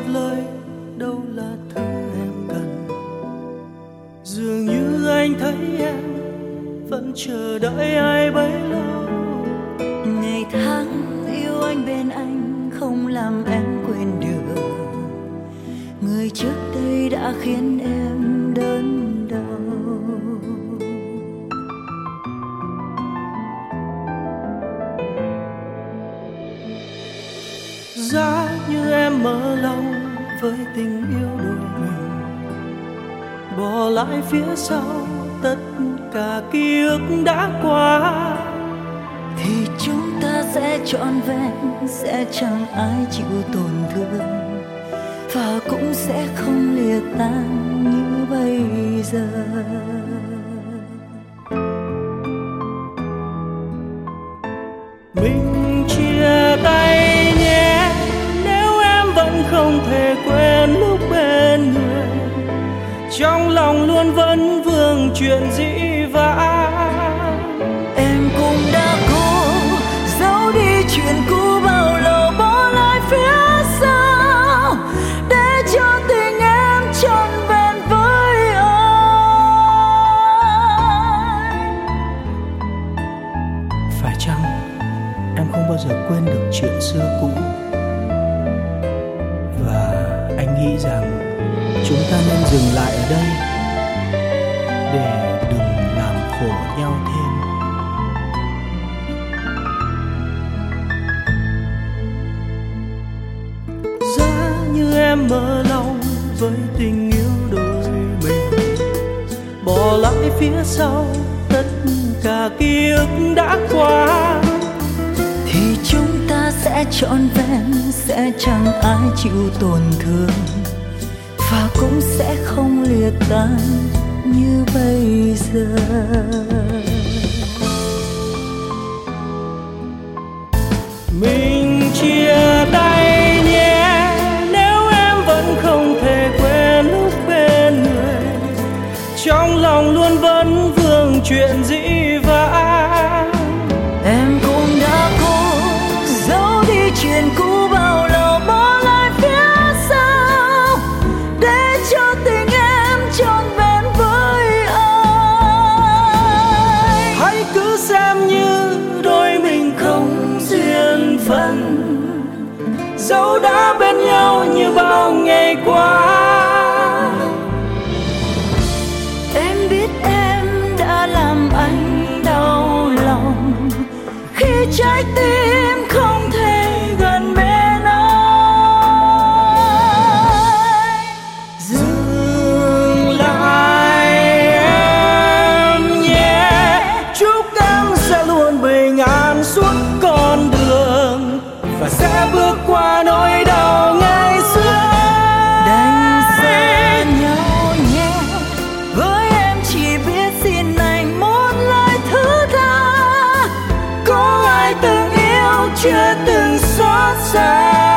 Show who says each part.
Speaker 1: lời đâu là thứ em cần. Dường như anh thấy em vẫn chờ đợi ai bấy lâu.
Speaker 2: Ngày tháng yêu anh bên anh không làm em quên được người trước đây đã khiến em đớn đau.
Speaker 1: Giá như em mơ lòng với tình yêu đôi mình, bỏ lại phía sau tất cả ký ức đã qua,
Speaker 2: thì chúng ta sẽ trọn vẹn, sẽ chẳng ai chịu tổn thương, và cũng sẽ không lìa tan như bây giờ.
Speaker 1: Mình chia tay nhé, nếu em vẫn không thể quên lúc bên người, trong lòng luôn vẫn vương chuyện dĩ vãng.
Speaker 2: Em cũng đã cố giấu đi chuyện cũ bao lâu, bỏ lại phía sau để cho tình em trọn vẹn với anh.
Speaker 1: Phải chăng em không bao giờ quên được chuyện xưa cũ, và anh nghĩ rằng chúng ta nên dừng lại ở đây để đừng làm khổ nhau thêm. Giá như em mơ lòng với tình yêu đôi mình, bỏ lại phía sau tất cả ký ức đã qua,
Speaker 2: thì chúng ta sẽ trọn vẹn, sẽ chẳng ai chịu tổn thương, và cũng sẽ không lìa tan như bây giờ.
Speaker 1: Mình chia tay nhé, nếu em vẫn không thể quên lúc bên người, trong lòng luôn vẫn vương chuyện dĩ vãng.
Speaker 2: Em cũng đã cố giấu đi chuyện cũ bao lâu, bỏ lại phía sau để cho tình em trọn vẹn với anh.
Speaker 1: Hãy cứ xem như đôi mình không duyên phận, dẫu đã bên nhau như bao ngày qua.
Speaker 2: Em biết em đã làm anh đau lòng khi trái tim không thể gần bên anh.
Speaker 1: Dừng lại em nhé, chúc em sẽ luôn bình an suốt con đường, và sẽ bước qua nỗi đau ngày xưa.
Speaker 2: Đành xa nhau nhé, với em chỉ biết xin anh một lời thứ tha. Có ai từng yêu chưa từng xót xa.